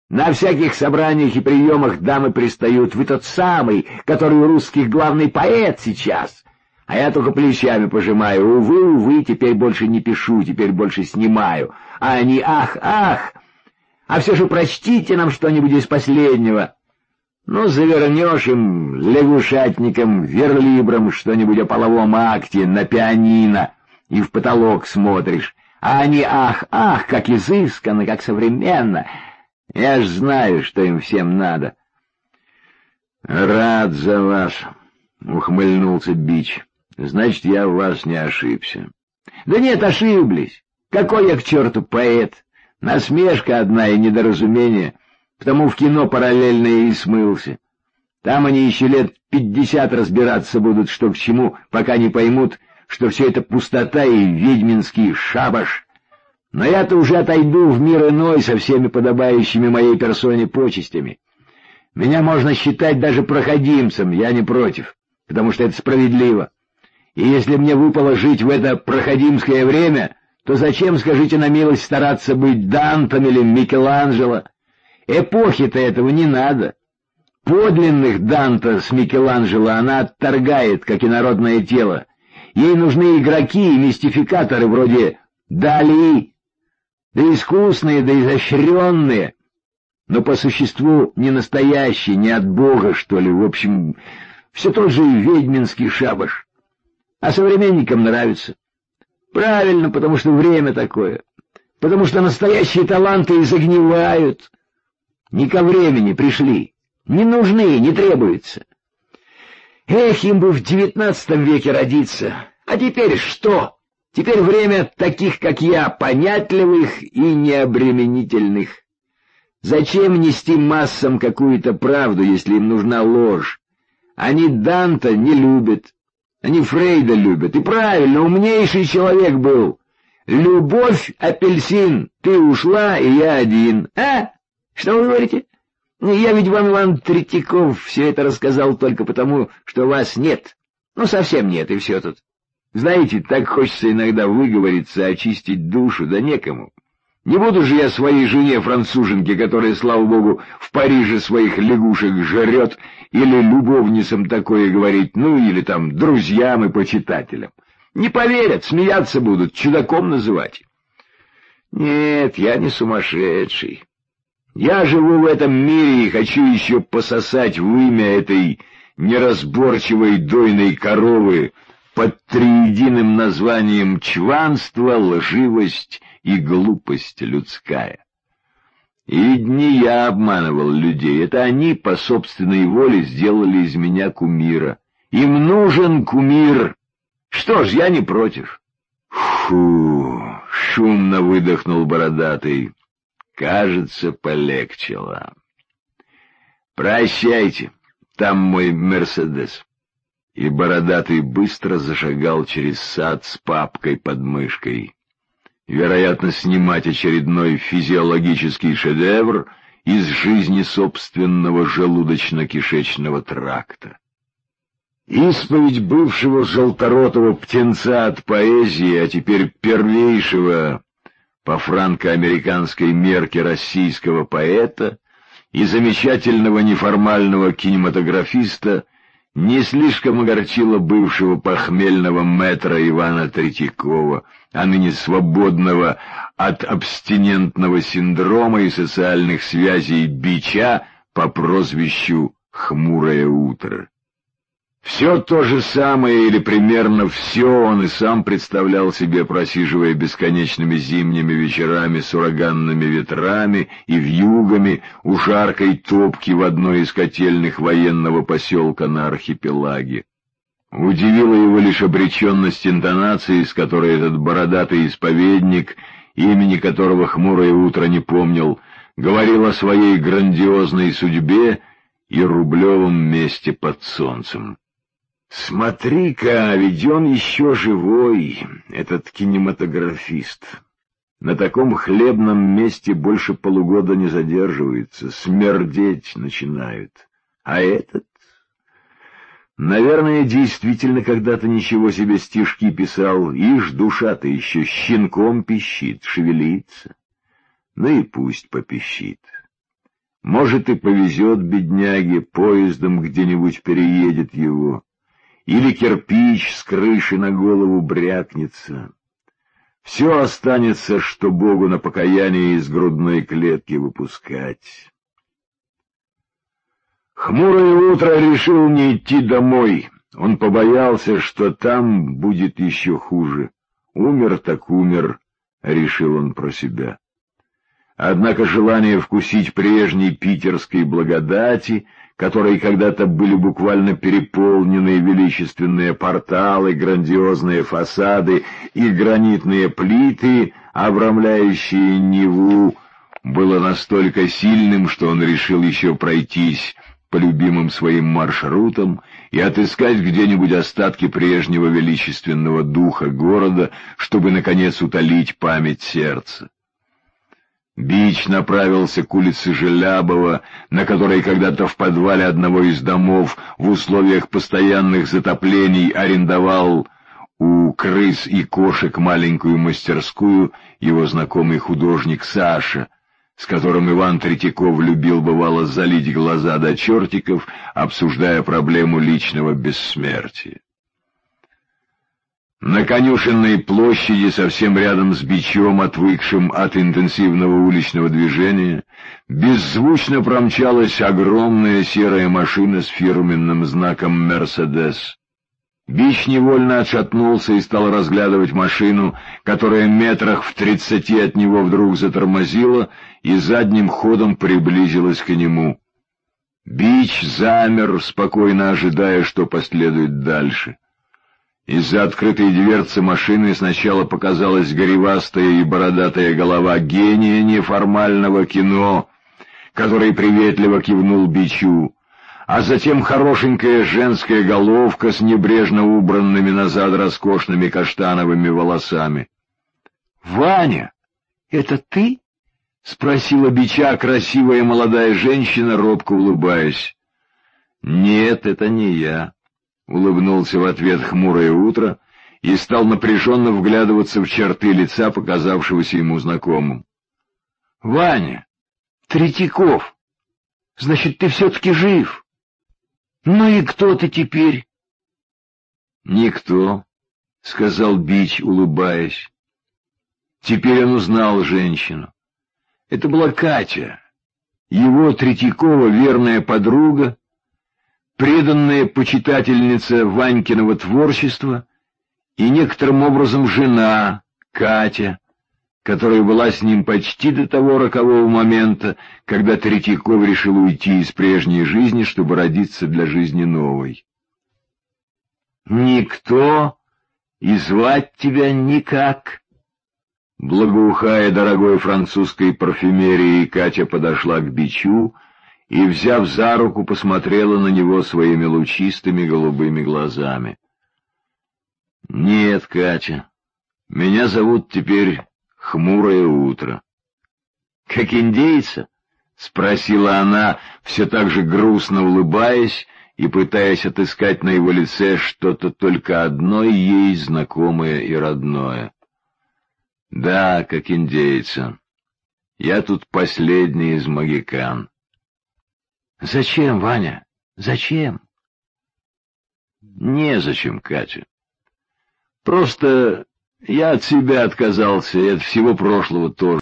На всяких собраниях и приемах дамы пристают. Вы тот самый, который у русских главный поэт сейчас. А я только плечами пожимаю. Увы, теперь больше не пишу, теперь больше снимаю. А они ах. А все же прочтите нам что-нибудь из последнего. Ну, завернешь им, лягушатникам, верлибрам, что-нибудь о половом акте на пианино, и в потолок смотришь. А они ах, как изысканно, как современно. Я ж знаю, что им всем надо. Рад за вас, ухмыльнулся Бич. Значит, я в вас не ошибся. Да нет, ошиблись. Какой я к черту поэт? Насмешка одна и недоразумение. Потому в кино параллельно и смылся. Там они еще лет 50 разбираться будут, что к чему, пока не поймут, что все это пустота и ведьминский шабаш. Но я-то уже отойду в мир иной со всеми подобающими моей персоне почестями. Меня можно считать даже проходимцем, я не против, потому что это справедливо. И если мне выпало жить в это проходимское время, то зачем, скажите на милость, стараться быть Дантом или Микеланджело? Эпохи-то этого не надо. Подлинных Данта с Микеланджело она отторгает, как и народное тело. Ей нужны игроки и мистификаторы вроде Дали, да искусные, да изощренные, но по существу не настоящие, не от Бога, что ли. В общем, все тот же ведьминский шабаш. А современникам нравится. Правильно, потому что время такое. Потому что настоящие таланты загнивают. Не ко времени пришли. Не нужны, не требуются. Эх, им бы в 19 веке родиться. А теперь что? Теперь время таких, как я, понятливых и необременительных. Зачем нести массам какую-то правду, если им нужна ложь? Они Данта не любят. Они Фрейда любят. И правильно, умнейший человек был. Любовь, апельсин, ты ушла, и я один. А? Что вы говорите? Я ведь вам, Иван Третьяков, все это рассказал только потому, что вас нет. Ну, совсем нет, и все тут. Знаете, так хочется иногда выговориться, очистить душу, да некому. Не буду же я своей жене-француженке, которая, слава богу, в Париже своих лягушек жрет, или любовницам такое говорить, ну, или там друзьям и почитателям. Не поверят, смеяться будут, чудаком называть. Нет, я не сумасшедший. Я живу в этом мире и хочу еще пососать вымя этой неразборчивой дойной коровы под триединым названием чванство, лживость и глупость людская. И не я обманывал людей, это они по собственной воле сделали из меня кумира. Им нужен кумир. Что ж, я не против. Фу, шумно выдохнул бородатый. Кажется, полегчало. Прощайте, там мой Мерседес. И бородатый быстро зашагал через сад с папкой под мышкой. Вероятно, снимать очередной физиологический шедевр из жизни собственного желудочно-кишечного тракта. Исповедь бывшего желторотого птенца от поэзии, а теперь первейшего по франко-американской мерке российского поэта и замечательного неформального кинематографиста не слишком огорчила бывшего похмельного мэтра Ивана Третьякова, а ныне свободного от абстинентного синдрома и социальных связей Бича по прозвищу «Хмурое утро». Все то же самое или примерно все он и сам представлял себе, просиживая бесконечными зимними вечерами с ураганными ветрами и вьюгами у жаркой топки в одной из котельных военного поселка на архипелаге. Удивила его лишь обреченность интонации, с которой этот бородатый исповедник, имени которого «Хмурое утро» не помнил, говорил о своей грандиозной судьбе и рублевом месте под солнцем. Смотри-ка, ведь он еще живой, этот кинематографист. На таком хлебном месте больше полугода не задерживается, смердеть начинают. А этот, наверное, действительно когда-то ничего себе стишки писал, ишь, душа-то еще щенком пищит, шевелится. Ну и пусть попищит. Может, и повезет бедняге, поездом где-нибудь переедет его, или кирпич с крыши на голову брякнется. Все останется, что Богу на покаяние из грудной клетки выпускать. Хмурое утро решил не идти домой. Он побоялся, что там будет еще хуже. Умер так умер, решил он про себя. Однако желание вкусить прежней питерской благодати, которой когда-то были буквально переполнены величественные порталы, грандиозные фасады и гранитные плиты, обрамляющие Неву, было настолько сильным, что он решил еще пройтись по любимым своим маршрутам и отыскать где-нибудь остатки прежнего величественного духа города, чтобы, наконец, утолить память сердца. Бич направился к улице Желябова, на которой когда-то в подвале одного из домов в условиях постоянных затоплений арендовал у крыс и кошек маленькую мастерскую его знакомый художник Саша, с которым Иван Третьяков любил бывало залить глаза до чертиков, обсуждая проблему личного бессмертия. На Конюшенной площади, совсем рядом с Бичом, отвыкшим от интенсивного уличного движения, беззвучно промчалась огромная серая машина с фирменным знаком «Мерседес». Бич невольно отшатнулся и стал разглядывать машину, которая метрах в 30 от него вдруг затормозила и задним ходом приблизилась к нему. Бич замер, спокойно ожидая, что последует дальше. Из-за открытой дверцы машины сначала показалась горевастая и бородатая голова гения неформального кино, который приветливо кивнул Бичу, а затем хорошенькая женская головка с небрежно убранными назад роскошными каштановыми волосами. — Ваня, это ты? — спросила Бича красивая молодая женщина, робко улыбаясь. — Нет, это не я. — улыбнулся в ответ хмурое утро и стал напряженно вглядываться в черты лица, показавшегося ему знакомым. — Ваня, Третьяков, значит, ты все-таки жив? Ну и кто ты теперь? — Никто, — сказал Бич, улыбаясь. Теперь он узнал женщину. Это была Катя, его, Третьякова, верная подруга, преданная почитательница Ванькиного творчества и некоторым образом жена Катя, которая была с ним почти до того рокового момента, когда Третьяков решил уйти из прежней жизни, чтобы родиться для жизни новой. «Никто и звать тебя никак». Благоухая дорогой французской парфюмерией, Катя подошла к Бичу и, взяв за руку, посмотрела на него своими лучистыми голубыми глазами. — Нет, Катя, меня зовут теперь Хмурое утро. — Как индейца? — спросила она, все так же грустно улыбаясь и пытаясь отыскать на его лице что-то только одно ей знакомое и родное. — Да, как индейца. Я тут последний из могикан. — Зачем, Ваня? Зачем? — Незачем, Катя. Просто я от себя отказался и от всего прошлого тоже.